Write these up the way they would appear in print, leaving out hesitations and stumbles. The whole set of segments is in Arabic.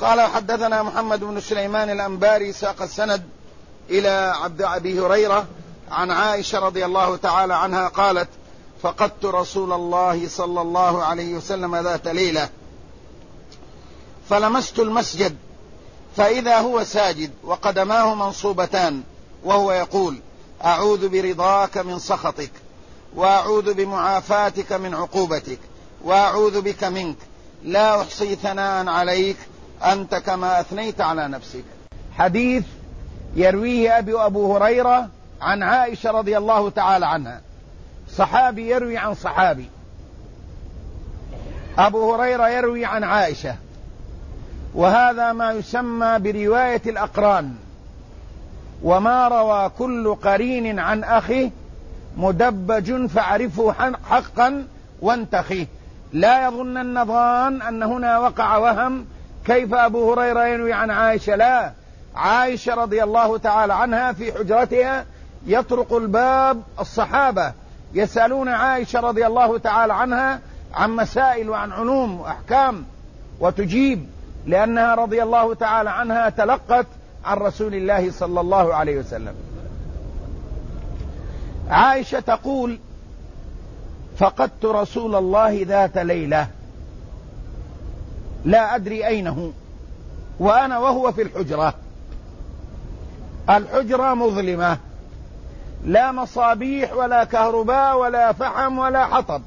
قال حدثنا محمد بن سليمان الأنباري ساق السند إلى عبد أبي هريرة عن عائشة رضي الله تعالى عنها قالت: فقدت رسول الله صلى الله عليه وسلم ذات ليلة فلمست المسجد فإذا هو ساجد وقدماه منصوبتان وهو يقول: أعوذ برضاك من سخطك، وأعوذ بمعافاتك من عقوبتك، وأعوذ بك منك، لا أحصي ثناء عليك أنت كما أثنيت على نفسك. حديث يرويه أبو هريرة عن عائشة رضي الله تعالى عنها. صحابي يروي عن صحابي، أبو هريرة يروي عن عائشة، وهذا ما يسمى برواية الأقران. وما روى كل قرين عن أخيه مدبج فاعرفه حقا وانتخيه. لا يظن ظان أن هنا وقع وهم، كيف أبو هريرة يروي عن عائشة؟ لا، عائشة رضي الله تعالى عنها في حجرتها يطرق الباب الصحابة يسألون عائشة رضي الله تعالى عنها عن مسائل وعن علوم وأحكام، وتجيب، لأنها رضي الله تعالى عنها تلقت عن رسول الله صلى الله عليه وسلم. عائشة تقول: فقدت رسول الله ذات ليلة لا أدري أين هو، وأنا وهو في الحجرة. الحجرة مظلمة، لا مصابيح ولا كهرباء ولا فحم ولا حطب.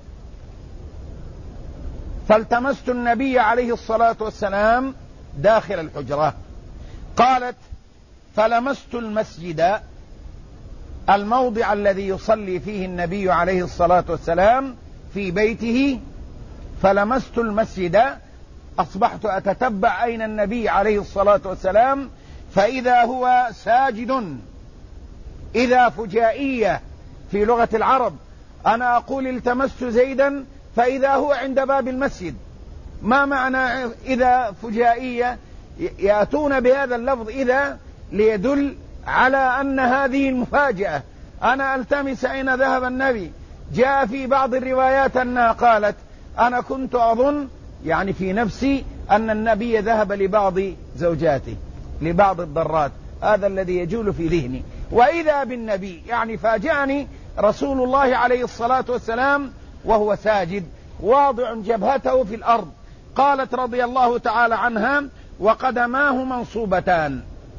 فالتمست النبي عليه الصلاة والسلام داخل الحجرة. قالت: فلمست المسجد، الموضع الذي يصلي فيه النبي عليه الصلاة والسلام في بيته، فلمست المسجد، أصبحت أتتبع أين النبي عليه الصلاة والسلام، فإذا هو ساجد. إذا فجائية في لغة العرب، أنا أقول التمست زيدا فإذا هو عند باب المسجد. ما معنى إذا فجائية؟ يأتون بهذا اللفظ إذا ليدل على أن هذه المفاجأة. أنا ألتمس أين ذهب النبي. جاء في بعض الروايات أنها قالت: أنا كنت أظن، يعني في نفسي، أن النبي ذهب لبعض زوجاته، لبعض الضرات. هذا الذي يجول في ذهني. وإذا بالنبي، يعني فاجأني رسول الله عليه الصلاة والسلام وهو ساجد واضع جبهته في الأرض. قالت رضي الله تعالى عنها: وقدماه منصوبتان،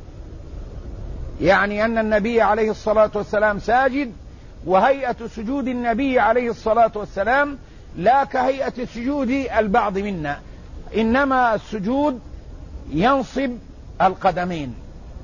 يعني أن النبي عليه الصلاة والسلام ساجد، وهيئة سجود النبي عليه الصلاة والسلام لا كهيئة سجود البعض منا، إنما السجود ينصب القدمين،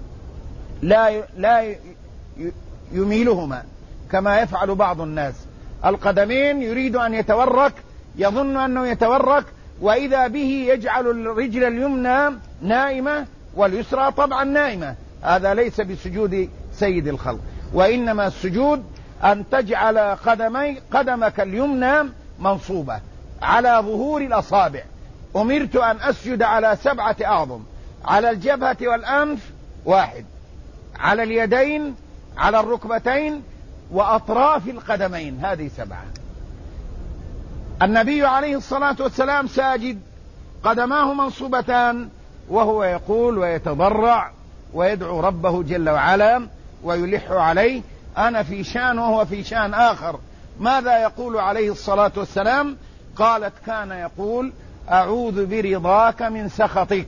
لا يميلهما كما يفعل بعض الناس. القدمين يريد أن يتورك، يظن أنه يتورك، وإذا به يجعل الرجل اليمنى نائمة واليسرى طبعا نائمة. هذا ليس بسجود سيد الخلق، وإنما السجود أن تجعل قدمك اليمنى منصوبة على ظهور الأصابع. أمرت أن أسجد على 7 أعظم: على الجبهة والأنف 1، على اليدين، على الركبتين، وأطراف القدمين، هذه 7. النبي عليه الصلاة والسلام ساجد، قدماه منصوبتان، وهو يقول ويتضرع ويدعو ربه جل وعلا ويلح عليه. أنا في شان وهو في شان آخر. ماذا يقول عليه الصلاة والسلام؟ قالت: كان يقول: أعوذ برضاك من سخطك،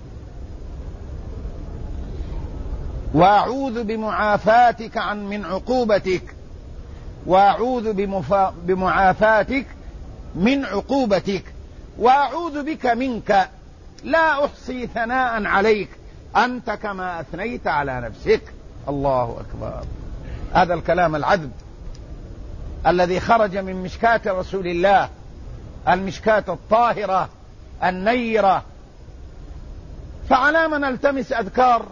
وأعوذ بمعافاتك من عقوبتك، وأعوذ بمعافاتك من عقوبتك، وأعوذ بك منك، لا أحصي ثناء عليك أنت كما أثنيت على نفسك. الله أكبر. هذا الكلام العذب الذي خرج من مشكاة رسول الله، المشكاة الطاهرة النيرة. فعلى من نلتمس أذكار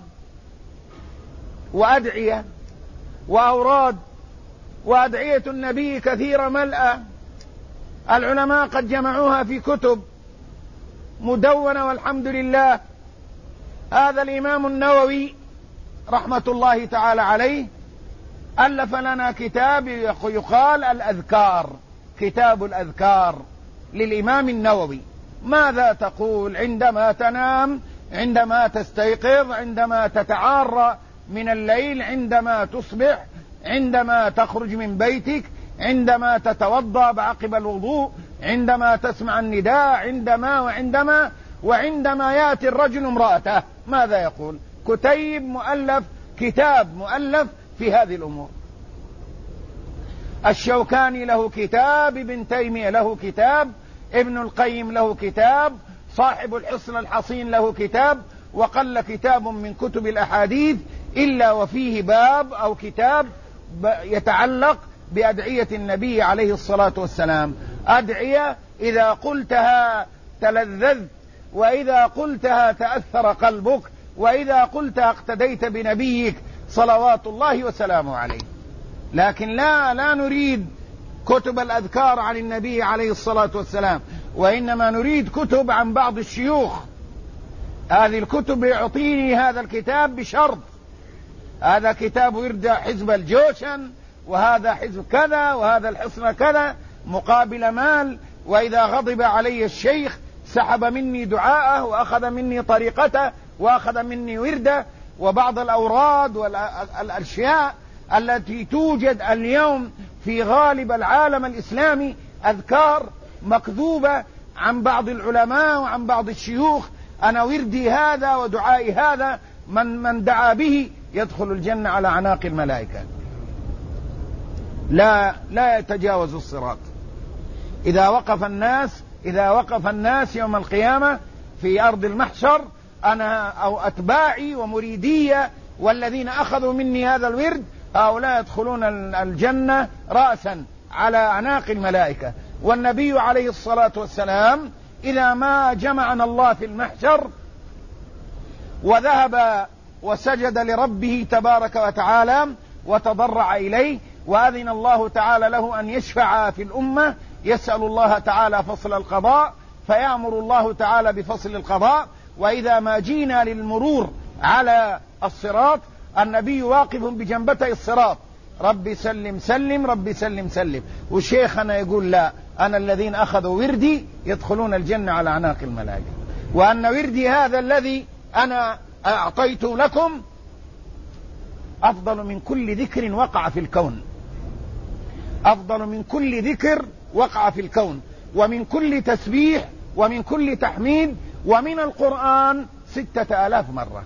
وأدعية وأوراد؟ وأدعية النبي كثيرة ملأة، العلماء قد جمعوها في كتب مدونة والحمد لله. هذا الإمام النووي رحمة الله تعالى عليه ألف لنا كتاب يقال الأذكار، كتاب الأذكار للإمام النووي. ماذا تقول عندما تنام عندما تستيقظ، عندما تتعارى من الليل، عندما تصبح، عندما تخرج من بيتك، عندما تتوضأ بعقب الوضوء، عندما تسمع النداء، وعندما يأتي الرجل امرأته ماذا يقول؟ كتاب مؤلف في هذه الأمور. الشوكاني له كتاب، ابن تيمية له كتاب، ابن القيم له كتاب، صاحب الحصن الحصين له كتاب، وقل كتاب من كتب الأحاديث إلا وفيه باب أو كتاب يتعلق بأدعية النبي عليه الصلاة والسلام. أدعية إذا قلتها تلذذت، وإذا قلتها تأثر قلبك، وإذا قلتها اقتديت بنبيك صلوات الله وسلامه عليه. لكن لا نريد كتب الأذكار عن النبي عليه الصلاة والسلام، وإنما نريد كتب عن بعض الشيوخ. هذه الكتب يعطيني هذا الكتاب بشرط: هذا كتاب ورد حزب الجوشن، وهذا حزب كذا، وهذا الحصن كذا، مقابل مال. وإذا غضب علي الشيخ سحب مني دعاءه، وأخذ مني طريقته، وأخذ مني ورده. وبعض الأوراد والأشياء التي توجد اليوم في غالب العالم الإسلامي أذكار مكذوبة عن بعض العلماء وعن بعض الشيوخ. أنا وردي هذا ودعائي هذا، من دعا به يدخل الجنة على عناق الملائكة، لا يتجاوز الصراط. إذا وقف الناس يوم القيامة في أرض المحشر، أنا أو أتباعي ومريدي والذين أخذوا مني هذا الورد، هؤلاء يدخلون الجنة رأسا على أعناق الملائكة. والنبي عليه الصلاة والسلام إذا ما جمعنا الله في المحشر وذهب وسجد لربه تبارك وتعالى وتضرع إليه، وأذن الله تعالى له أن يشفع في الأمة، يسأل الله تعالى فصل القضاء، فيأمر الله تعالى بفصل القضاء. وإذا ما جينا للمرور على الصراط، النبي واقف بجنبتي الصراط: ربي سلم سلم، ربي سلم سلم. وشيخنا يقول: لا، أنا الذين أخذوا وردي يدخلون الجنة على أعناق الملائكة، وأن وردي هذا الذي أنا أعطيته لكم أفضل من كل ذكر وقع في الكون، أفضل من كل ذكر وقع في الكون، ومن كل تسبيح، ومن كل تحميد، ومن القرآن 6000 مرة.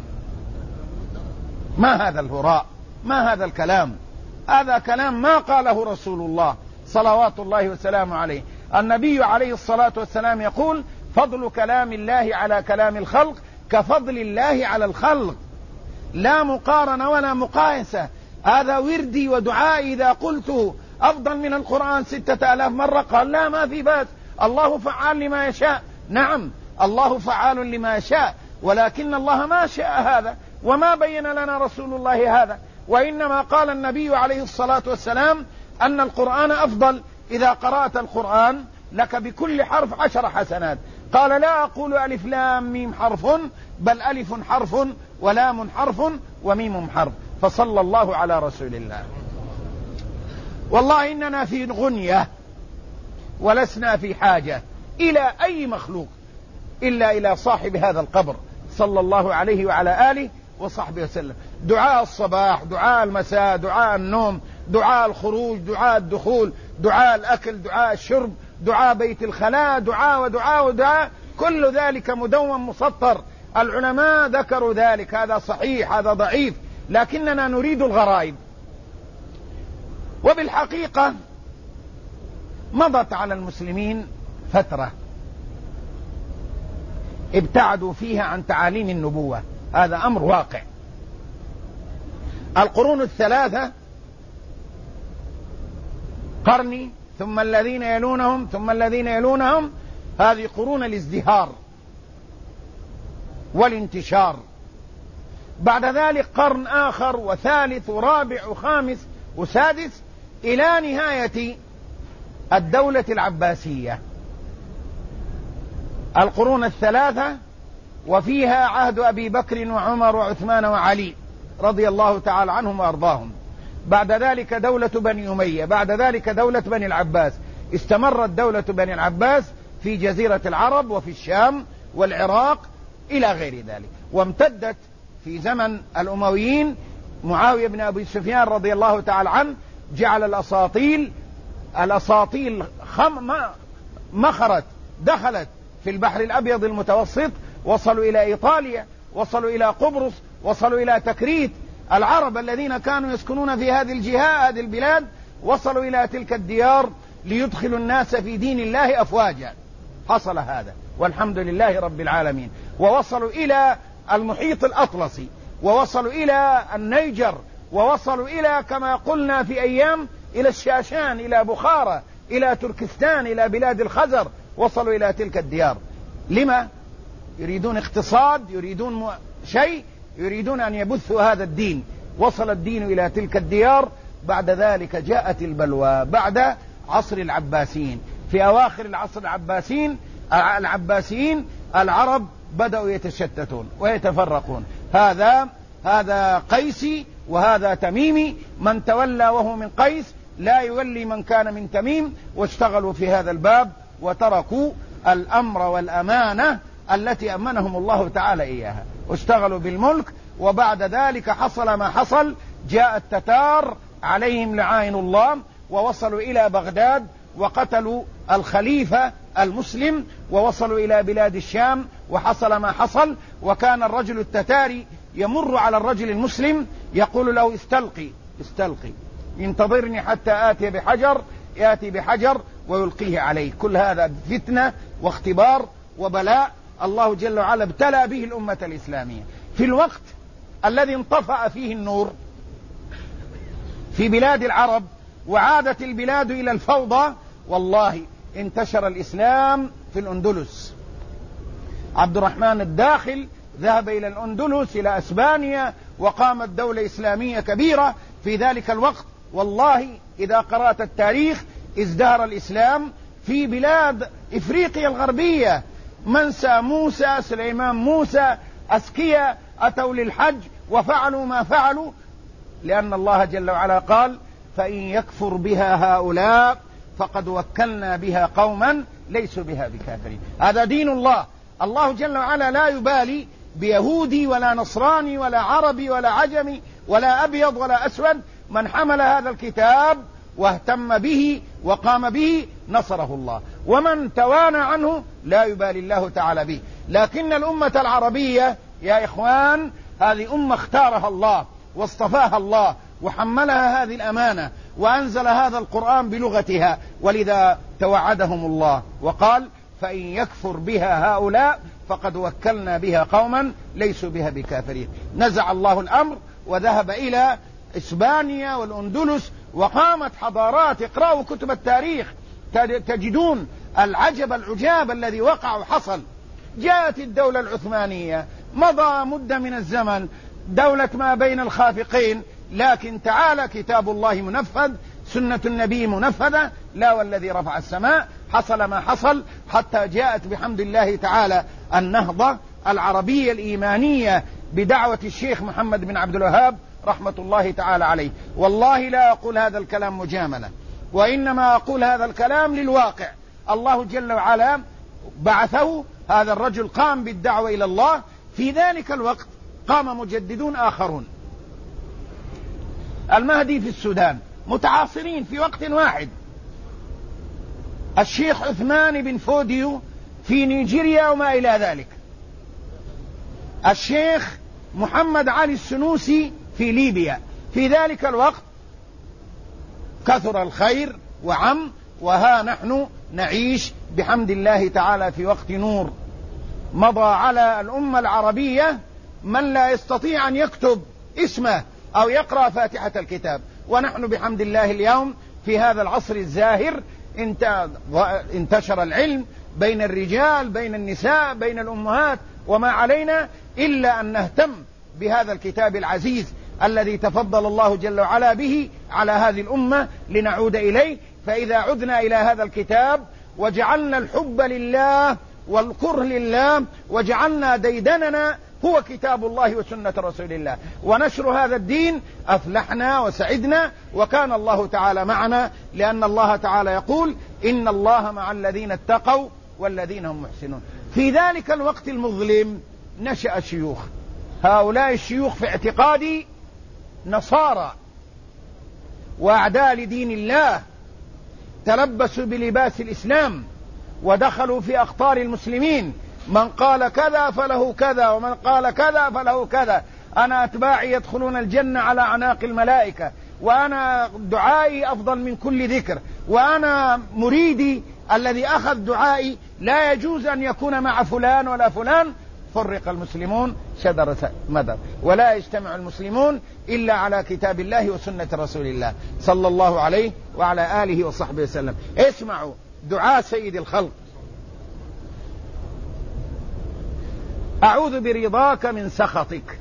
ما هذا الهراء؟ ما هذا الكلام؟ هذا كلام ما قاله رسول الله صلوات الله وسلامه عليه. النبي عليه الصلاة والسلام يقول: فضل كلام الله على كلام الخلق كفضل الله على الخلق، لا مقارنة ولا مقايسة. هذا وردي ودعائي إذا قلته أفضل من القرآن 6000 مرة. قال: لا، ما في بأس، الله فعال لما يشاء. نعم، الله فعال لما يشاء، ولكن الله ما شاء هذا، وما بين لنا رسول الله هذا. وإنما قال النبي عليه الصلاة والسلام أن القرآن أفضل، إذا قرأت القرآن لك بكل حرف 10 حسنات. قال: لا أقول ألف لام ميم حرف، بل ألف حرف ولام حرف وميم حرف. فصلى الله على رسول الله. والله إننا في غنية، ولسنا في حاجة إلى أي مخلوق إلا إلى صاحب هذا القبر صلى الله عليه وعلى آله وصحبه وسلم. دعاء الصباح، دعاء المساء، دعاء النوم، دعاء الخروج، دعاء الدخول، دعاء الأكل، دعاء الشرب، دعاء بيت الخلاء، دعاء ودعاء ودعاء، كل ذلك مدون مسطر. العلماء ذكروا ذلك، هذا صحيح هذا ضعيف، لكننا نريد الغرائب. وبالحقيقة مضت على المسلمين فترة ابتعدوا فيها عن تعاليم النبوة، هذا أمر واقع. القرون الثلاثة، قرني ثم الذين يلونهم ثم الذين يلونهم، هذه قرون الازدهار والانتشار. بعد ذلك قرن آخر وثالث ورابع وخامس وسادس، إلى نهاية الدولة العباسية. القرون الثلاثة وفيها عهد أبي بكر وعمر وعثمان وعلي رضي الله تعالى عنهم وأرضاهم. بعد ذلك دولة بني أمية، بعد ذلك دولة بني العباس. استمرت دولة بني العباس في جزيرة العرب وفي الشام والعراق إلى غير ذلك. وامتدت في زمن الأمويين، معاوية بن أبي سفيان رضي الله تعالى عنه جعل الأساطيل مخرت دخلت في البحر الأبيض المتوسط، وصلوا إلى إيطاليا، وصلوا إلى قبرص، وصلوا إلى تكريت. العرب الذين كانوا يسكنون في هذه الجهات، هذه البلاد، وصلوا إلى تلك الديار ليدخلوا الناس في دين الله أفواجا. حصل هذا والحمد لله رب العالمين. ووصلوا إلى المحيط الأطلسي، ووصلوا إلى النيجر، ووصلوا إلى كما قلنا في أيام إلى الشاشان، إلى بخارى، إلى تركستان، إلى بلاد الخزر، وصلوا إلى تلك الديار. لما؟ يريدون اقتصاد، يريدون شيء، يريدون أن يبثوا هذا الدين. وصل الدين إلى تلك الديار. بعد ذلك جاءت البلوى بعد عصر العباسيين. في أواخر العصر العباسيين العرب بدأوا يتشتتون ويتفرقون، هذا قيسي وهذا تميمي، من تولى وهو من قيس لا يولي من كان من تميم، واشتغلوا في هذا الباب وتركوا الأمر والأمانة التي أمنهم الله تعالى إياها، واشتغلوا بالملك. وبعد ذلك حصل ما حصل، جاء التتار عليهم لعائن الله، ووصلوا إلى بغداد وقتلوا الخليفة المسلم، ووصلوا إلى بلاد الشام، وحصل ما حصل. وكان الرجل التتاري يمر على الرجل المسلم يقول له استلقي انتظرني حتى يأتي بحجر ويلقيه عليه. كل هذا فتنة واختبار وبلاء الله جل وعلا ابتلى به الأمة الإسلامية. في الوقت الذي انطفأ فيه النور في بلاد العرب وعادت البلاد إلى الفوضى، والله انتشر الإسلام في الأندلس. عبد الرحمن الداخل ذهب إلى الأندلس، إلى أسبانيا، وقامت دولة إسلامية كبيرة في ذلك الوقت. والله إذا قرأت التاريخ ازدهر الإسلام في بلاد إفريقيا الغربية. منسى موسى، سليمان موسى، أسكية أتوا للحج وفعلوا ما فعلوا، لأن الله جل وعلا قال: فإن يكفر بها هؤلاء فقد وكلنا بها قوما ليسوا بها بكافرين. هذا دين الله. الله جل وعلا لا يبالي بيهودي ولا نصراني ولا عربي ولا عجمي ولا أبيض ولا أسود. من حمل هذا الكتاب واهتم به وقام به نصره الله، ومن توانى عنه لا يبالي الله تعالى به. لكن الأمة العربية يا إخوان هذه أمة اختارها الله واصطفاها الله وحملها هذه الأمانة وأنزل هذا القرآن بلغتها، ولذا توعدهم الله وقال: فإن يكفر بها هؤلاء فقد وكلنا بها قوما ليسوا بها بكافرين. نزع الله الأمر وذهب إلى إسبانيا والأندلس وقامت حضارات. اقرأوا كتب التاريخ تجدون العجب العجاب الذي وقع وحصل. جاءت الدولة العثمانية، مضى مدة من الزمن، دولة ما بين الخافقين، لكن تعالى كتاب الله منفذ، سنة النبي منفذة، لا والذي رفع السماء. حصل ما حصل حتى جاءت بحمد الله تعالى النهضة العربية الإيمانية بدعوة الشيخ محمد بن عبد الوهاب رحمة الله تعالى عليه. والله لا أقول هذا الكلام مجاملة، وإنما أقول هذا الكلام للواقع. الله جل وعلا بعثه، هذا الرجل قام بالدعوة إلى الله. في ذلك الوقت قام مجددون آخرون، المهدي في السودان، متعاصرين في وقت واحد. الشيخ عثمان بن فوديو في نيجيريا وما إلى ذلك. الشيخ محمد علي السنوسي في ليبيا. في ذلك الوقت كثر الخير وعم، وها نحن نعيش بحمد الله تعالى في وقت نور. مضى على الأمة العربية من لا يستطيع أن يكتب اسمه أو يقرأ فاتحة الكتاب، ونحن بحمد الله اليوم في هذا العصر الزاهر انتشر العلم بين الرجال، بين النساء، بين الأمهات، وما علينا إلا أن نهتم بهذا الكتاب العزيز الذي تفضل الله جل وعلا به على هذه الأمة لنعود إليه. فإذا عدنا إلى هذا الكتاب وجعلنا الحب لله والكره لله وجعلنا ديدننا هو كتاب الله وسنة رسول الله ونشر هذا الدين، أفلحنا وسعدنا، وكان الله تعالى معنا، لأن الله تعالى يقول: إن الله مع الذين اتقوا والذين هم محسنون. في ذلك الوقت المظلم نشأ شيوخ، هؤلاء الشيوخ في اعتقادي نصارى وأعداء لدين الله، تلبسوا بلباس الإسلام ودخلوا في أخطار المسلمين، من قال كذا فله كذا ومن قال كذا فله كذا، أنا أتباعي يدخلون الجنة على أعناق الملائكة، وأنا دعائي أفضل من كل ذكر، وأنا مريدي الذي أخذ دعائي لا يجوز أن يكون مع فلان ولا فلان. فرق المسلمون شذر مدر، ولا يجتمع المسلمون إلا على كتاب الله وسنة رسول الله صلى الله عليه وعلى آله وصحبه وسلم. اسمعوا دعاء سيد الخلق: أعوذ برضاك من سخطك،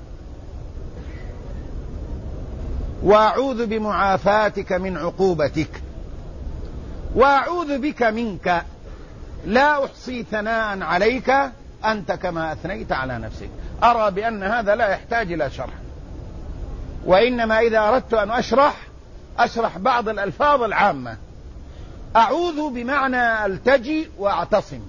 وأعوذ بمعافاتك من عقوبتك، وأعوذ بك منك، لا أحصي ثناء عليك أنت كما أثنيت على نفسك. أرى بأن هذا لا يحتاج إلى شرح، وإنما إذا أردت أن أشرح بعض الألفاظ العامة. أعوذ بمعنى ألتجي وأعتصم،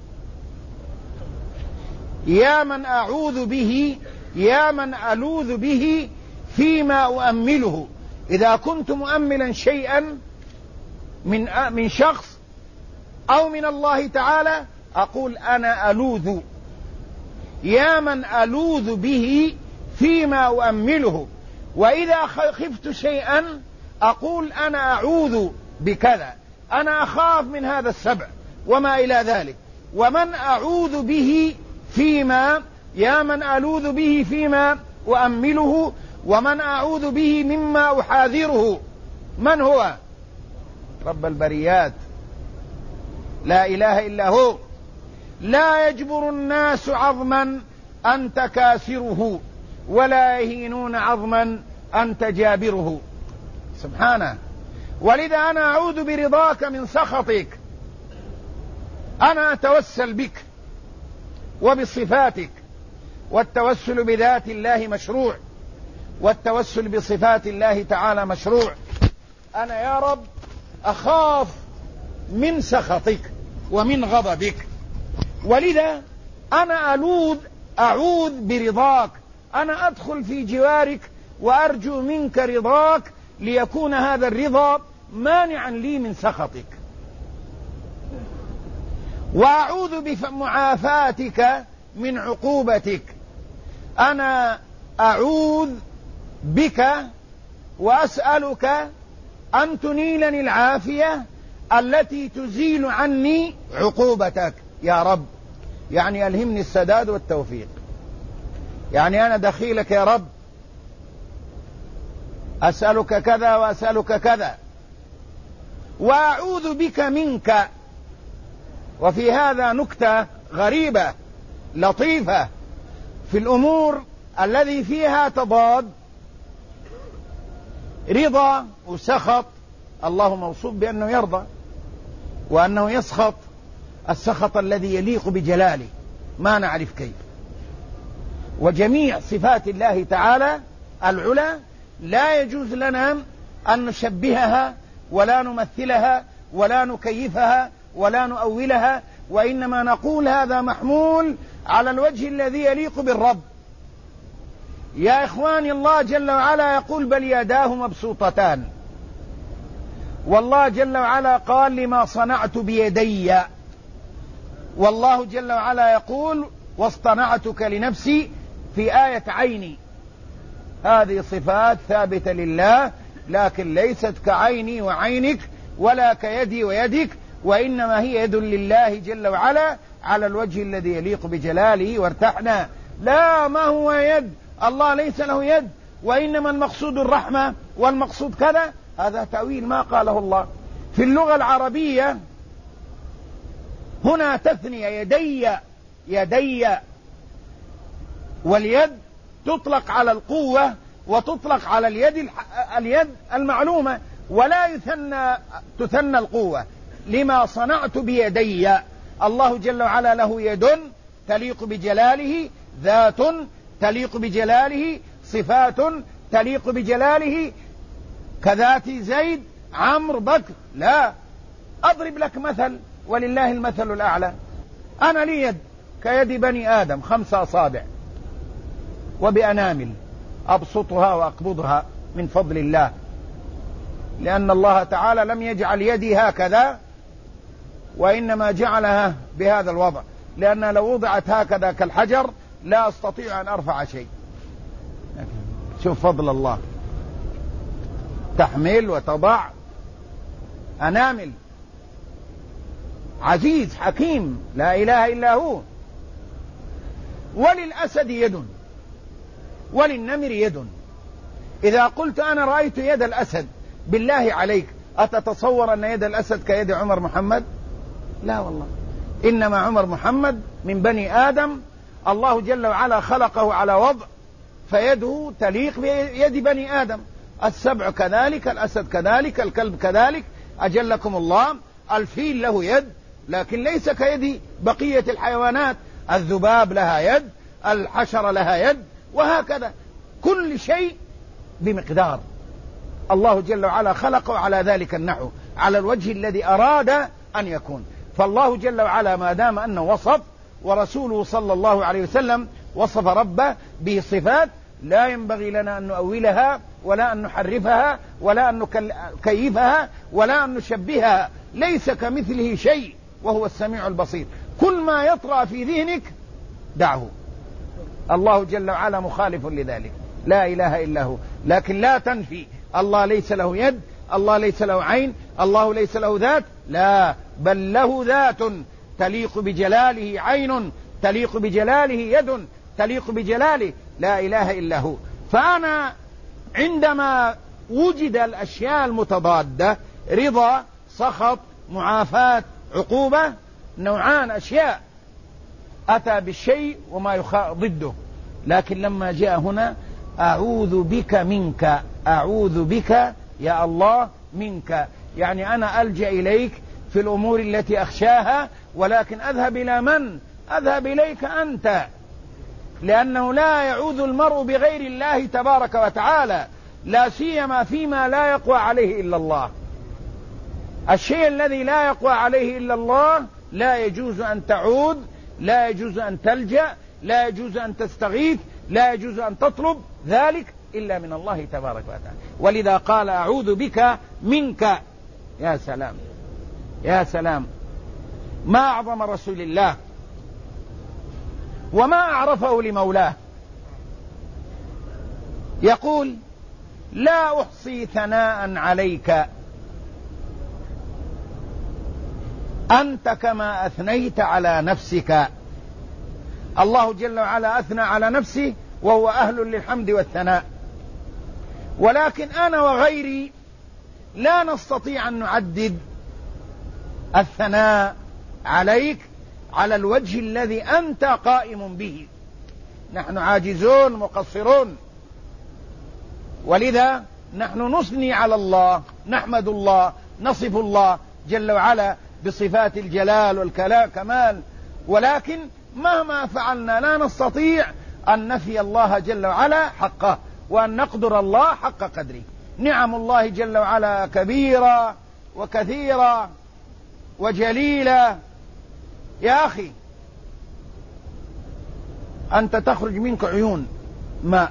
يا من أعوذ به، يا من ألوذ به فيما أؤمله. إذا كنت مؤملا شيئا من شخص أو من الله تعالى أقول أنا ألوذ، يا من ألوذ به فيما أؤمله. وإذا خفت شيئا أقول أنا أعوذ بكذا، أنا أخاف من هذا السبع وما إلى ذلك. ومن أعوذ به فيما، يا من ألوذ به فيما أؤمله، ومن أعوذ به مما أحاذره. من هو؟ رب البريات، لا إله إلا هو. لا يجبر الناس عظما أنت كاسره، ولا يهينون عظما أنت جابره. سبحانه. ولذا أنا أعوذ برضاك من سخطك، أنا أتوسل بك وبصفاتك، والتوسل بذات الله مشروع، والتوسل بصفات الله تعالى مشروع. أنا يا رب أخاف من سخطك ومن غضبك، ولذا أنا أعوذ برضاك، أنا أدخل في جوارك وأرجو منك رضاك، ليكون هذا الرضا مانعا لي من سخطك. وأعوذ بمعافاتك من عقوبتك، أنا أعوذ بك وأسألك أن تنيلني العافية التي تزيل عني عقوبتك يا رب. يعني ألهمني السداد والتوفيق، يعني أنا دخيلك يا رب، أسألك كذا وأسألك كذا. وأعوذ بك منك. وفي هذا نكتة غريبة لطيفة في الأمور الذي فيها تضاد، رضا وسخط. الله موصوف بأنه يرضى وأنه يسخط، السخط الذي يليق بجلاله ما نعرف كيف. وجميع صفات الله تعالى العلى لا يجوز لنا أن نشبهها ولا نمثلها ولا نكيفها ولا نؤولها، وإنما نقول هذا محمول على الوجه الذي يليق بالرب. يا إخواني، الله جل وعلا يقول بل يداه مبسوطتان، والله جل وعلا قال لما صنعت بيدي، والله جل وعلا يقول واصطنعتك لنفسي في آية عيني. هذه صفات ثابتة لله، لكن ليست كعيني وعينك ولا كيدي ويدك، وإنما هي يد لله جل وعلا على الوجه الذي يليق بجلاله. وارتحنا، لا ما هو يد، الله ليس له يد، وإنما المقصود الرحمة والمقصود كذا. هذا تأويل ما قاله الله. في اللغة العربية هنا تثنية يدي، واليد تطلق على القوة وتطلق على اليد المعلومة، ولا تثنى القوة. لما صنعت بيدي، الله جل وعلا له يد تليق بجلاله، ذات تليق بجلاله، صفات تليق بجلاله، كذات زيد عمرو بكر. لا، أضرب لك مثل ولله المثل الأعلى. أنا لي يد كيد بني آدم 5 أصابع، وبأنامل أبسطها وأقبضها من فضل الله، لأن الله تعالى لم يجعل يدي هكذا، وإنما جعلها بهذا الوضع، لأن لو وضعت هكذا كالحجر لا أستطيع أن أرفع شيء. شوف فضل الله، تحمل وتضع أنامل. عزيز حكيم لا إله إلا هو. وللأسد يد وللنمر يد. إذا قلت أنا رأيت يد الأسد، بالله عليك أتتصور أن يد الأسد كيد عمر محمد؟ لا والله، إنما عمر محمد من بني آدم، الله جل وعلا خلقه على وضع فيده تليق بيد بني آدم. السبع كذلك، الأسد كذلك، الكلب كذلك، أجلكم الله. الفيل له يد لكن ليس كيد بقية الحيوانات. الذباب لها يد، الحشرة لها يد، وهكذا كل شيء بمقدار. الله جل وعلا خلقه على ذلك النحو، على الوجه الذي أراد أن يكون. فالله جل وعلا ما دام أنه وصف، ورسوله صلى الله عليه وسلم وصف ربه بصفات لا ينبغي لنا أن نؤولها ولا أن نحرفها ولا أن نكيفها ولا أن نشبهها. ليس كمثله شيء وهو السميع البصير. كل ما يطرأ في ذهنك دعه، الله جل وعلا مخالف لذلك، لا إله إلا هو. لكن لا تنفي الله ليس له يد، الله ليس له عين، الله ليس له ذات، لا، بل له ذات تليق بجلاله، عين تليق بجلاله، يد تليق بجلاله، لا إله إلا هو. فأنا عندما وجد الأشياء المتضادة، رضا، سخط، معافاة، عقوبة، نوعان أشياء، أتى بالشيء وما ضده. لكن لما جاء هنا أعوذ بك منك، أعوذ بك يا الله منك، يعني أنا ألجأ إليك في الأمور التي أخشاها، ولكن أذهب إلى من؟ أذهب إليك أنت، لأنه لا يعوذ المرء بغير الله تبارك وتعالى، لا سيما فيما لا يقوى عليه إلا الله. الشيء الذي لا يقوى عليه إلا الله لا يجوز أن تعود، لا يجوز أن تلجأ، لا يجوز أن تستغيث، لا يجوز أن تطلب ذلك إلا من الله تبارك وتعالى. ولذا قال أعوذ بك منك. يا سلام يا سلام، ما أعظم رسول الله وما أعرفه لمولاه. يقول لا أحصي ثناء عليك أنت كما أثنيت على نفسك. الله جل وعلا أثنى على نفسه وهو أهل للحمد والثناء، ولكن أنا وغيري لا نستطيع أن نعدد الثناء عليك على الوجه الذي أنت قائم به. نحن عاجزون مقصرون، ولذا نحن نثني على الله، نحمد الله، نصف الله جل وعلا بصفات الجلال والكمال، ولكن مهما فعلنا لا نستطيع أن نفي الله جل وعلا حقه، وأن نقدر الله حق قدره. نعم الله جل وعلا كبيرة وكثيرة وجليلة. يا أخي أنت تخرج منك عيون ماء،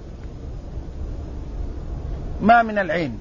ما من العين،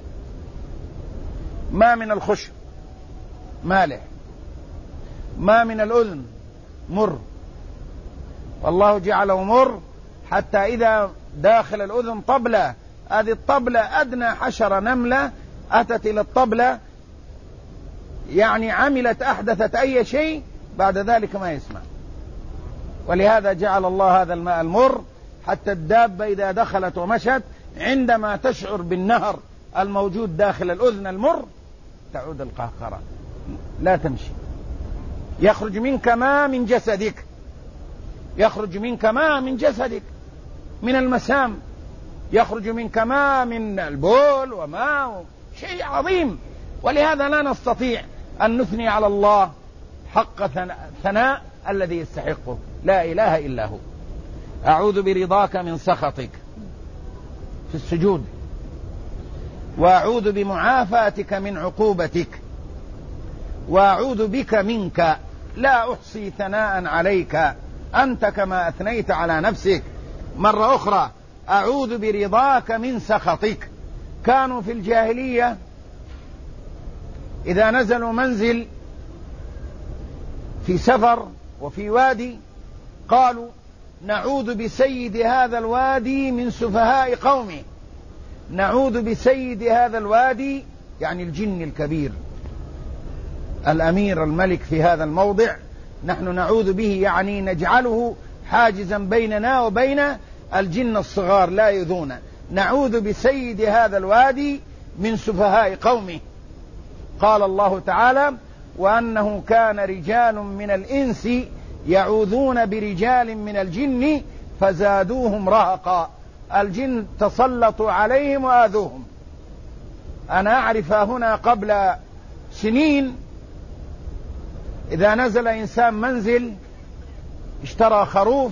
ما من الخشب مالح، ما من الأذن مر، والله جعله مر حتى إذا داخل الأذن طبلة، هذه الطبلة أدنى حشرة نملة أتت إلى الطبلة، يعني عملت أحدثت أي شيء، بعد ذلك ما يسمع. ولهذا جعل الله هذا الماء المر حتى الدابة إذا دخلت ومشت عندما تشعر بالنهر الموجود داخل الأذن المر تعود القهقرة، لا تمشي. يخرج منك ماء من جسدك، يخرج منك ماء من جسدك من المسام، يخرج منك ماء من البول وماء، شيء عظيم. ولهذا لا نستطيع أن نثني على الله حق ثناء الذي يستحقه، لا إله إلا هو. أعوذ برضاك من سخطك في السجود، وأعوذ بمعافاتك من عقوبتك، وأعوذ بك منك لا أحصي ثناء عليك أنت كما أثنيت على نفسك. مرة أخرى أعوذ برضاك من سخطك. كانوا في الجاهلية إذا نزلوا منزل في سفر وفي وادي قالوا نعوذ بسيد هذا الوادي من سفهاء قومه. نعوذ بسيد هذا الوادي يعني الجن الكبير الأمير الملك في هذا الموضع، نحن نعوذ به يعني نجعله حاجزا بيننا وبين الجن الصغار لا يؤذونا. نعوذ بسيد هذا الوادي من سفهاء قومه. قال الله تعالى وأنه كان رجال من الإنس يعوذون برجال من الجن فزادوهم رهقا. الجن تسلطوا عليهم وآذوهم. أنا أعرف هنا قبل سنين إذا نزل إنسان منزل اشترى خروف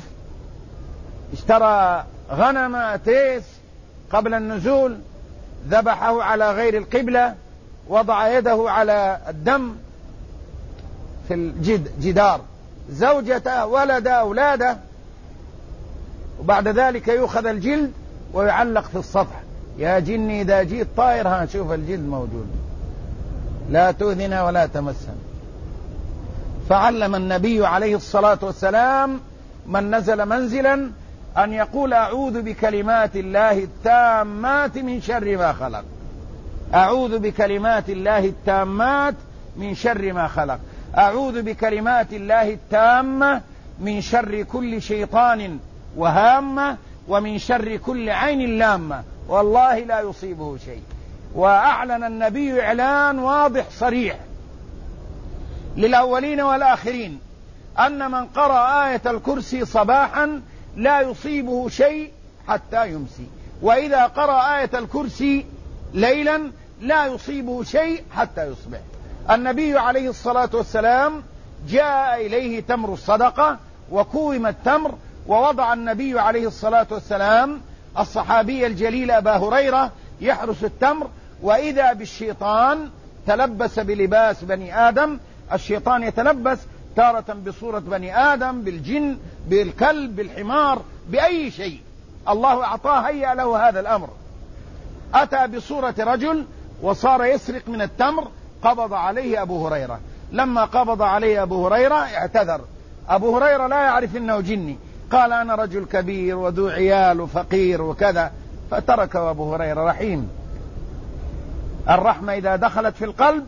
اشترى غنم تيس قبل النزول ذبحه على غير القبلة وضع يده على الدم في الجدار زوجته ولد أولاده وبعد ذلك يؤخذ الجلد ويعلق في السطح. يا جني إذا جيت طائر ها شوف الجلد موجود لا تؤذنا ولا تمسنا. فعلم النبي عليه الصلاة والسلام من نزل منزلا أن يقول أعوذ بكلمات الله التامات من شر ما خلق. أعوذ بكلمات الله التامات من شر ما خلق. أعوذ بكلمات الله التامة من شر كل شيطان وهامة ومن شر كل عين لامة والله لا يصيبه شيء. وأعلن النبي إعلان واضح صريح للأولين والآخرين أن من قرأ آية الكرسي صباحا لا يصيبه شيء حتى يمسي، وإذا قرأ آية الكرسي ليلا لا يصيبه شيء حتى يصبح. النبي عليه الصلاة والسلام جاء إليه تمر الصدقة وكوم التمر ووضع النبي عليه الصلاة والسلام الصحابي الجليل أبا هريرة يحرس التمر، وإذا بالشيطان تلبس بلباس بني آدم. الشيطان يتلبس تارة بصورة بني آدم، بالجن، بالكلب، بالحمار، بأي شيء الله أعطاه هيأ له هذا الأمر. أتى بصورة رجل وصار يسرق من التمر. قبض عليه أبو هريرة. لما قبض عليه أبو هريرة اعتذر. أبو هريرة لا يعرف أنه جني، قال أنا رجل كبير وذو عيال وفقير وكذا، فتركه أبو هريرة رحيم. الرحمة إذا دخلت في القلب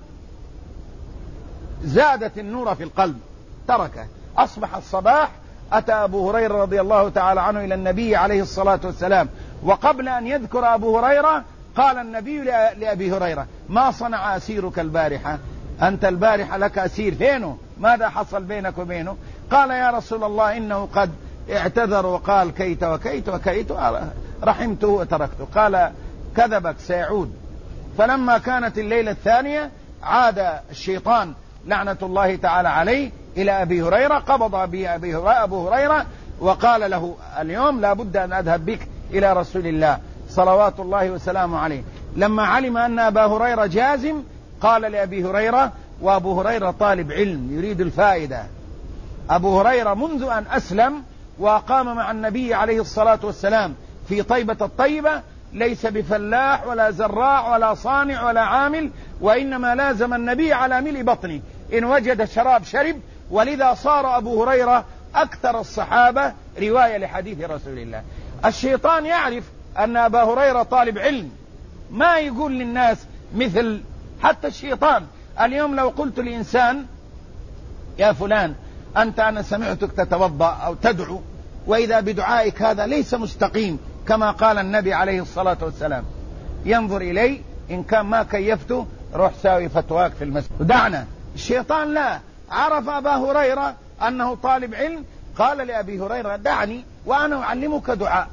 زادت النور في القلب، تركه. أصبح الصباح أتى أبو هريرة رضي الله تعالى عنه إلى النبي عليه الصلاة والسلام، وقبل أن يذكر أبو هريرة قال النبي لأبي هريرة ما صنع أسيرك البارحة؟ أنت البارحة لك أسير، فينه؟ ماذا حصل بينك وبينه؟ قال يا رسول الله إنه قد اعتذر وقال كيت وكيت وكيت، رحمته وتركته. قال كذبك سيعود. فلما كانت الليلة الثانية عاد الشيطان لعنة الله تعالى عليه إلى أبي هريرة، قبض أبو هريرة وقال له اليوم لا بد أن أذهب بك إلى رسول الله صلوات الله وسلامه عليه. لما علم أن أبا هريرة جازم قال لأبي هريرة، وأبو هريرة طالب علم يريد الفائدة. أبو هريرة منذ أن أسلم وقام مع النبي عليه الصلاة والسلام في طيبة الطيبة ليس بفلاح ولا زراع ولا صانع ولا عامل، وإنما لازم النبي على ملء بطنه، إن وجد شراب شرب. ولذا صار أبو هريرة أكثر الصحابة رواية لحديث رسول الله. الشيطان يعرف أن أبا هريرة طالب علم، ما يقول للناس مثل حتى الشيطان. اليوم لو قلت لإنسان يا فلان أنت أنا سمعتك تتوضأ أو تدعو، وإذا بدعائك هذا ليس مستقيم كما قال النبي عليه الصلاة والسلام، ينظر إلي، إن كان ما كيفته روح ساوي فتواك في المسجد دعنا. الشيطان لا، عرف أبا هريرة أنه طالب علم، قال لأبي هريرة دعني وأنا أعلمك دعاء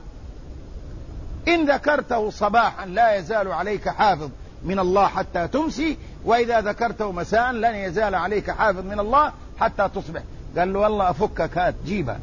إن ذكرته صباحا لا يزال عليك حافظ من الله حتى تمسي، وإذا ذكرته مساء لن يزال عليك حافظ من الله حتى تصبح. قال له والله أفكك هات جيبه.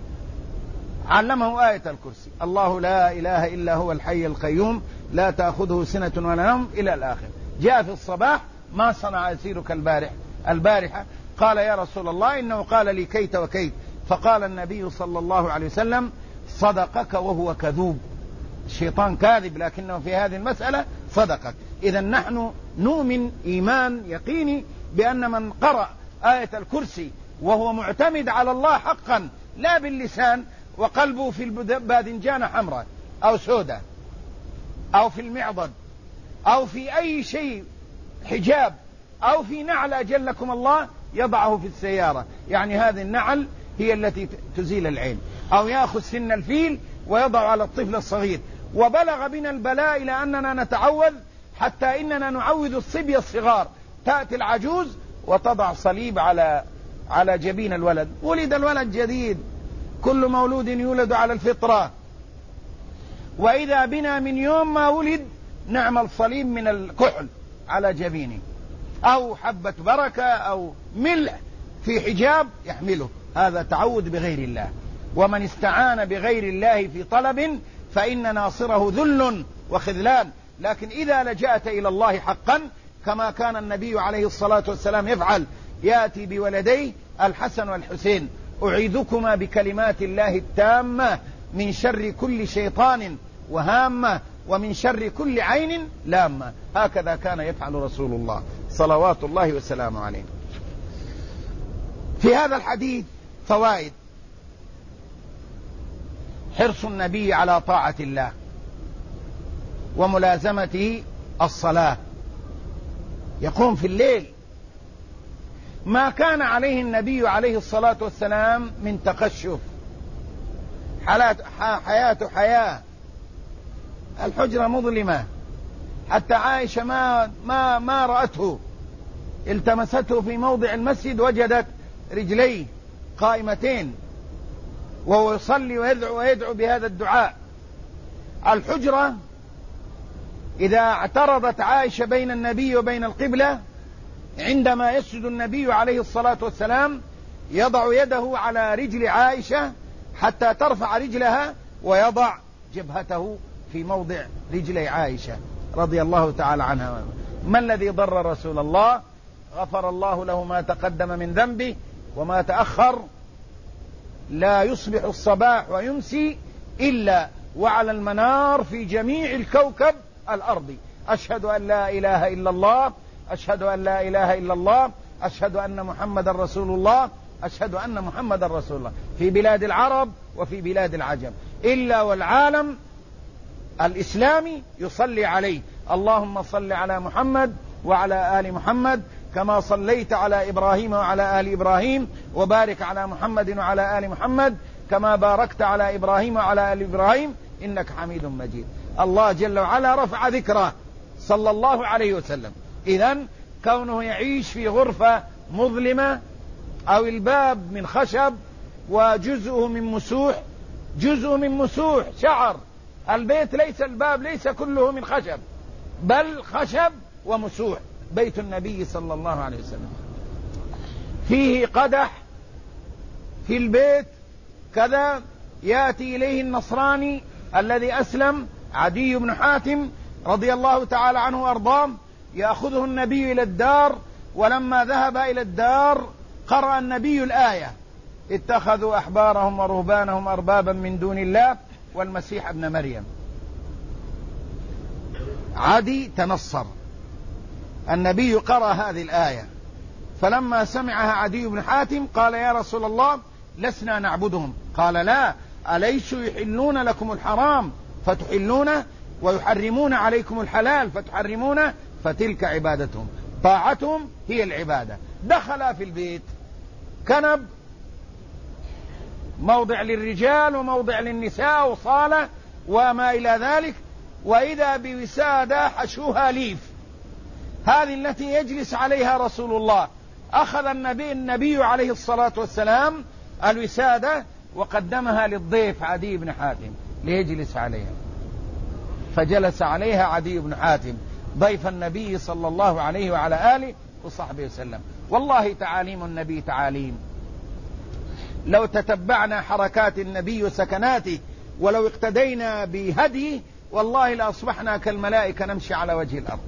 علمه آية الكرسي، الله لا إله إلا هو الحي القيوم لا تأخذه سنة ولا نوم إلى الآخر. جاء في الصباح ما صنع أسيرك البارحة؟ قال يا رسول الله إنه قال لي كيت وكيت. فقال النبي صلى الله عليه وسلم صدقك وهو كذوب. الشيطان كاذب، لكنه في هذه المسألة صدقك. إذا نحن نؤمن إيمان يقيني بأن من قرأ آية الكرسي وهو معتمد على الله حقا، لا باللسان وقلبه في الباذنجان حمراء أو سوداء أو في المعضد أو في أي شيء حجاب أو في نعل أجلكم الله يضعه في السيارة، يعني هذه النعل هي التي تزيل العين، أو يأخذ سن الفيل ويضع على الطفل الصغير. وبلغ بنا البلاء إلى أننا نتعوذ حتى إننا نعوذ الصبية الصغار، تأتي العجوز وتضع صليب على جبين الولد. ولد الولد جديد، كل مولود يولد على الفطرة، وإذا بنا من يوم ما ولد نعمل صليب من الكحل على جبينه، أو حبة بركة أو ملح في حجاب يحمله. هذا تعوذ بغير الله. ومن استعان بغير الله في طلب فإن ناصره ذل وخذلان. لكن إذا لجأت إلى الله حقا كما كان النبي عليه الصلاة والسلام يفعل، يأتي بولديه الحسن والحسين: أعيذكما بكلمات الله التامة من شر كل شيطان وهامة ومن شر كل عين لامة. هكذا كان يفعل رسول الله صلوات الله وسلامه عليه. في هذا الحديث فوائد: حرص النبي على طاعة الله وملازمته الصلاة، يقوم في الليل، ما كان عليه النبي عليه الصلاة والسلام من تقشف، حياته حياة، الحجرة مظلمة، حتى عائشة ما رأته، التمسته في موضع المسجد وجدت رجليه قائمتين وهو يصلي ويدعو بهذا الدعاء. الحجرة إذا اعترضت عائشة بين النبي وبين القبلة، عندما يسجد النبي عليه الصلاة والسلام يضع يده على رجل عائشة حتى ترفع رجلها ويضع جبهته في موضع رجلي عائشة رضي الله تعالى عنها. ما الذي ضر رسول الله؟ غفر الله له ما تقدم من ذنبه وما تأخر. لا يصبح الصباح ويمسي إلا وعلى المنار في جميع الكوكب الأرضي: أشهد أن لا إله إلا الله، أشهد أن لا إله إلا الله، أشهد أن محمد رسول الله، أشهد أن محمد رسول الله، في بلاد العرب وفي بلاد العجم، إلا والعالم الإسلامي يصلي عليه: اللهم صل على محمد وعلى آل محمد كما صليت على إبراهيم وعلى آل إبراهيم، وبارك على محمد وعلى آل محمد كما باركت على إبراهيم وعلى آل إبراهيم إنك حميد مجيد. الله جل وعلا رفع ذكره صلى الله عليه وسلم. إذن كونه يعيش في غرفة مظلمة أو الباب من خشب وجزءه من مسوح، جزء من مسوح شعر البيت، ليس الباب ليس كله من خشب بل خشب ومسوح، بيت النبي صلى الله عليه وسلم. فيه قدح في البيت كذا، يأتي إليه النصراني الذي أسلم عدي بن حاتم رضي الله تعالى عنه وأرضاه، يأخذه النبي إلى الدار، ولما ذهب إلى الدار قرأ النبي الآية: اتخذوا أحبارهم ورهبانهم أربابا من دون الله والمسيح ابن مريم. عدي تنصر، النبي قرأ هذه الآية، فلما سمعها عدي بن حاتم قال: يا رسول الله لسنا نعبدهم. قال: لا، أليسوا يحلون لكم الحرام فتحلونه ويحرمون عليكم الحلال فتحرمونه؟ فتلك عبادتهم، طاعتهم هي العبادة. دخل في البيت، كنب، موضع للرجال وموضع للنساء وصالة وما إلى ذلك، وإذا بوسادة حشوها ليف، هذه التي يجلس عليها رسول الله. أخذ النبي عليه الصلاة والسلام الوسادة وقدمها للضيف عدي بن حاتم ليجلس عليها، فجلس عليها عدي بن حاتم ضيف النبي صلى الله عليه وعلى آله وصحبه وسلم. والله تعاليم النبي تعاليم، لو تتبعنا حركات النبي وسكناته ولو اقتدينا بهديه والله لأصبحنا كالملائكة نمشي على وجه الأرض،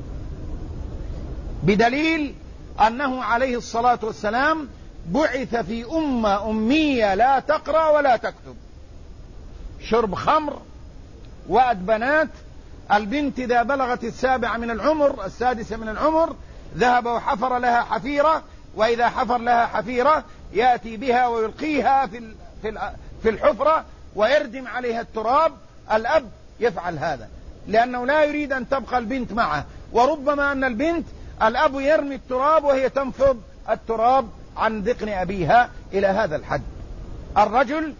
بدليل أنه عليه الصلاة والسلام بعث في أمة أمية لا تقرأ ولا تكتب، شرب خمر، وأد بنات. البنت إذا بلغت 7 من العمر، 6 من العمر، ذهب وحفر لها حفيرة، وإذا حفر لها حفيرة يأتي بها ويلقيها في الحفرة ويردم عليها التراب. الأب يفعل هذا لأنه لا يريد أن تبقى البنت معه، وربما أن البنت الأب يرمي التراب وهي تنفض التراب عن ذقن أبيها إلى هذا الحد. الرجل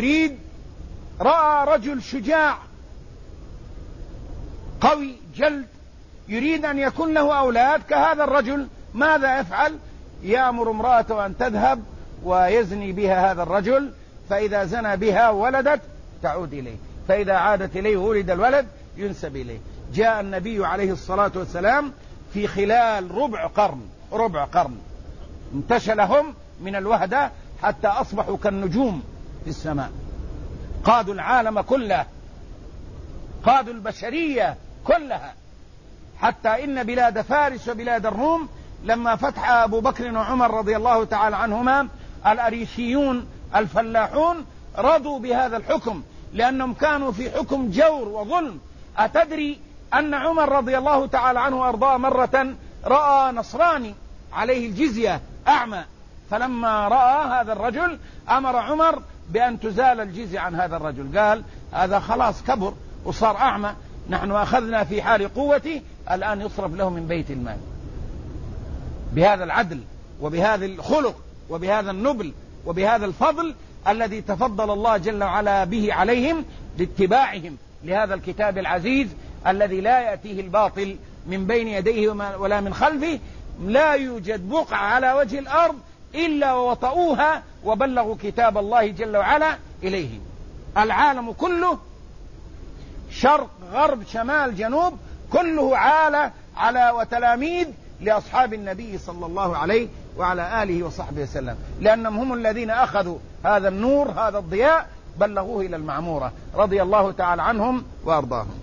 رأى رجل شجاع قوي جلد يريد أن يكون له أولاد كهذا الرجل، ماذا يفعل؟ يأمر امرأته أن تذهب ويزني بها هذا الرجل، فإذا زنى بها ولدت تعود إليه، فإذا عادت إليه ولد الولد ينسب إليه. جاء النبي عليه الصلاة والسلام في خلال ربع قرن انتشلهم من الوهدة حتى أصبحوا كالنجوم في السماء، قادوا العالم كله، قادوا البشرية كلها، حتى إن بلاد فارس وبلاد الروم لما فتح أبو بكر وعمر رضي الله تعالى عنهما الأريسيون الفلاحون رضوا بهذا الحكم لأنهم كانوا في حكم جور وظلم. أتدري أن عمر رضي الله تعالى عنه وأرضاه مرة رأى نصراني عليه الجزية أعمى، فلما رأى هذا الرجل أمر عمر بأن تزال الجزية عن هذا الرجل، قال هذا خلاص كبر وصار أعمى، نحن أخذنا في حال قوته، الآن يصرف له من بيت المال. بهذا العدل وبهذا الخلق وبهذا النبل وبهذا الفضل الذي تفضل الله جل وعلا به عليهم لاتباعهم لهذا الكتاب العزيز الذي لا يأتيه الباطل من بين يديه ولا من خلفه، لا يوجد بقعة على وجه الأرض إلا ووطئوها وبلغوا كتاب الله جل وعلا إليهم. العالم كله شرق غرب شمال جنوب كله عالة على وتلاميذ لأصحاب النبي صلى الله عليه وعلى آله وصحبه وسلم، لأنهم هم الذين أخذوا هذا النور هذا الضياء بلغوه إلى المعمورة، رضي الله تعالى عنهم وأرضاهم.